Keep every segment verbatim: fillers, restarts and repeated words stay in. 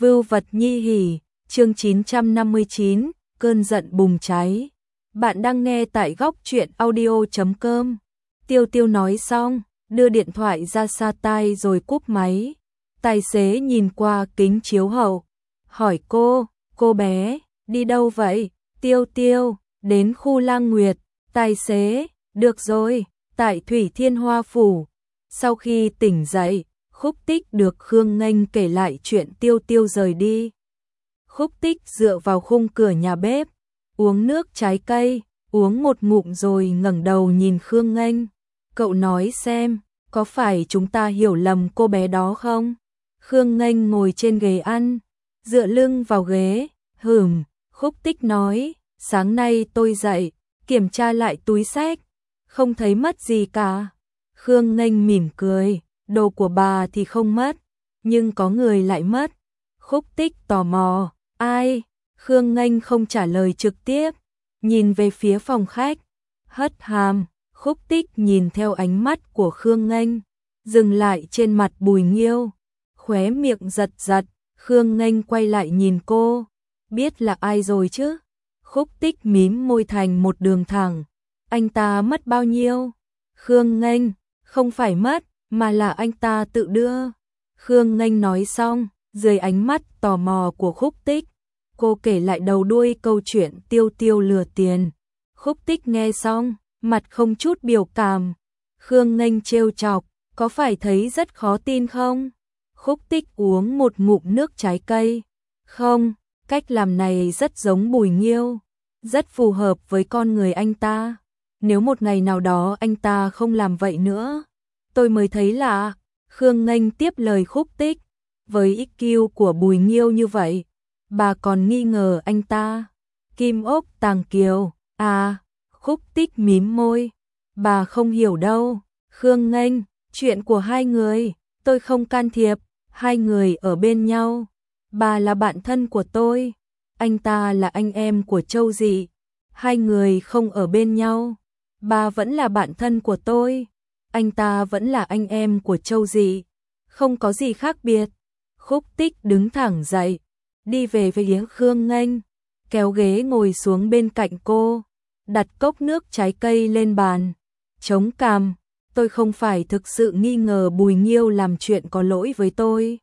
Vưu vật nhi hỉ, chương chín trăm năm mươi chín, cơn giận bùng cháy. Bạn đang nghe tại góc truyện audio chấm com. Tiêu Tiêu nói xong, đưa điện thoại ra xa tai rồi cúp máy. Tài xế nhìn qua kính chiếu hậu, hỏi cô, cô bé, đi đâu vậy? Tiêu Tiêu, đến khu Lang Nguyệt. Tài xế, được rồi, tại Thủy Thiên Hoa Phủ. Sau khi tỉnh dậy, Khúc Tích được Khương Nghênh kể lại chuyện Tiêu Tiêu rời đi. Khúc Tích dựa vào khung cửa nhà bếp, uống nước trái cây, uống một ngụm rồi ngẩng đầu nhìn Khương Nghênh. Cậu nói xem, có phải chúng ta hiểu lầm cô bé đó không? Khương Nghênh ngồi trên ghế ăn, dựa lưng vào ghế, hửm. Khúc Tích nói, sáng nay tôi dậy, kiểm tra lại túi xách, không thấy mất gì cả. Khương Nghênh mỉm cười, đồ của bà thì không mất, nhưng có người lại mất. Khúc Tích tò mò, ai? Khương Nghênh không trả lời trực tiếp, nhìn về phía phòng khách, hất hàm. Khúc Tích nhìn theo ánh mắt của Khương Nghênh, dừng lại trên mặt Bùi Nghiêu, khóe miệng giật giật. Khương Nghênh quay lại nhìn cô, biết là ai rồi chứ? Khúc Tích mím môi thành một đường thẳng, anh ta mất bao nhiêu? Khương Nghênh, không phải mất, mà là anh ta tự đưa. Khương Nghênh nói xong, dưới ánh mắt tò mò của Khúc Tích, cô kể lại đầu đuôi câu chuyện Tiêu Tiêu lừa tiền. Khúc Tích nghe xong, mặt không chút biểu cảm. Khương Nghênh trêu chọc, có phải thấy rất khó tin không? Khúc Tích uống một ngụm nước trái cây. Không, cách làm này rất giống Bùi Nghiêu, rất phù hợp với con người anh ta. Nếu một ngày nào đó anh ta không làm vậy nữa, tôi mới thấy lạ. Khương Nghênh tiếp lời Khúc Tích, với i kiu của Bùi Nghiêu như vậy, bà còn nghi ngờ anh ta. Kim ốc tàng kiều, à, Khúc Tích mím môi, bà không hiểu đâu. Khương Nghênh, chuyện của hai người, tôi không can thiệp, hai người ở bên nhau. Bà là bạn thân của tôi, anh ta là anh em của Châu Dị, hai người không ở bên nhau. Bà vẫn là bạn thân của tôi, anh ta vẫn là anh em của Châu Dị, không có gì khác biệt. Khúc Tích đứng thẳng dậy, đi về phía Khương Nghênh, kéo ghế ngồi xuống bên cạnh cô, đặt cốc nước trái cây lên bàn, chống cằm. Tôi không phải thực sự nghi ngờ Bùi Nghiêu làm chuyện có lỗi với tôi,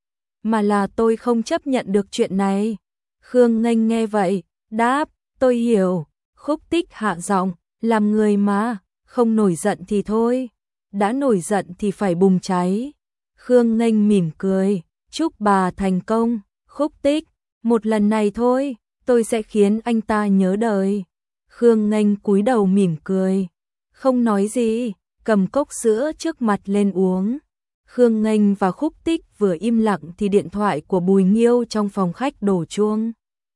mà là tôi không chấp nhận được chuyện này. Khương Nghênh nghe vậy, đáp, tôi hiểu. Khúc Tích hạ giọng, làm người mà, không nổi giận thì thôi, đã nổi giận thì phải bùng cháy. Khương Nghênh mỉm cười, chúc bà thành công. Khúc Tích, một lần này thôi, tôi sẽ khiến anh ta nhớ đời. Khương Nghênh cúi đầu mỉm cười, không nói gì, cầm cốc sữa trước mặt lên uống. Khương Nghênh và Khúc Tích vừa im lặng thì điện thoại của Bùi Nghiêu trong phòng khách đổ chuông.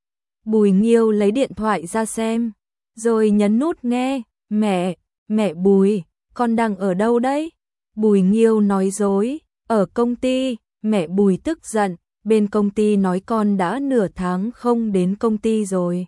Bùi Nghiêu lấy điện thoại ra xem, rồi nhấn nút nghe. Mẹ, mẹ Bùi, con đang ở đâu đấy? Bùi Nghiêu nói dối, ở công ty. Mẹ Bùi tức giận, bên công ty nói con đã nửa tháng không đến công ty rồi.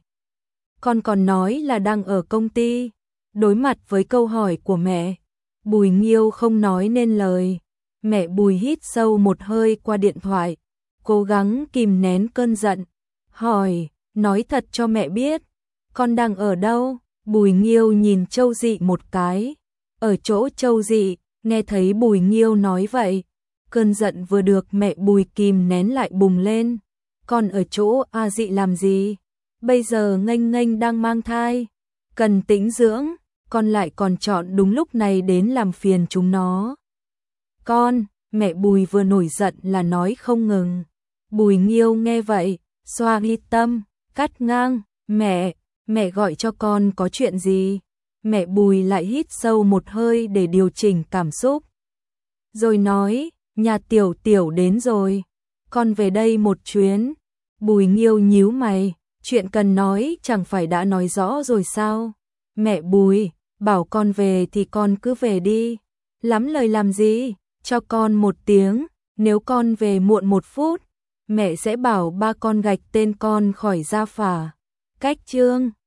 Con còn nói là đang ở công ty. Đối mặt với câu hỏi của mẹ, Bùi Nghiêu không nói nên lời. Mẹ Bùi hít sâu một hơi qua điện thoại, cố gắng kìm nén cơn giận, hỏi, nói thật cho mẹ biết, con đang ở đâu? Bùi Nghiêu nhìn Châu Dị một cái, ở chỗ Châu Dị. Nghe thấy Bùi Nghiêu nói vậy, cơn giận vừa được mẹ Bùi kìm nén lại bùng lên. Con ở chỗ A Dị làm gì? Bây giờ Nghênh Nghênh đang mang thai, cần tĩnh dưỡng, con lại còn chọn đúng lúc này đến làm phiền chúng nó. Con, mẹ Bùi vừa nổi giận là nói không ngừng. Bùi Nghiêu nghe vậy, xoa mi tâm, cắt ngang, mẹ, mẹ gọi cho con có chuyện gì? Mẹ Bùi lại hít sâu một hơi để điều chỉnh cảm xúc, rồi nói, nhà Tiểu Tiểu đến rồi, con về đây một chuyến. Bùi Nghiêu nhíu mày, chuyện cần nói chẳng phải đã nói rõ rồi sao? Mẹ Bùi, bảo con về thì con cứ về đi, lắm lời làm gì, cho con một tiếng, nếu con về muộn một phút, mẹ sẽ bảo ba con gạch tên con khỏi gia phả. Cách chương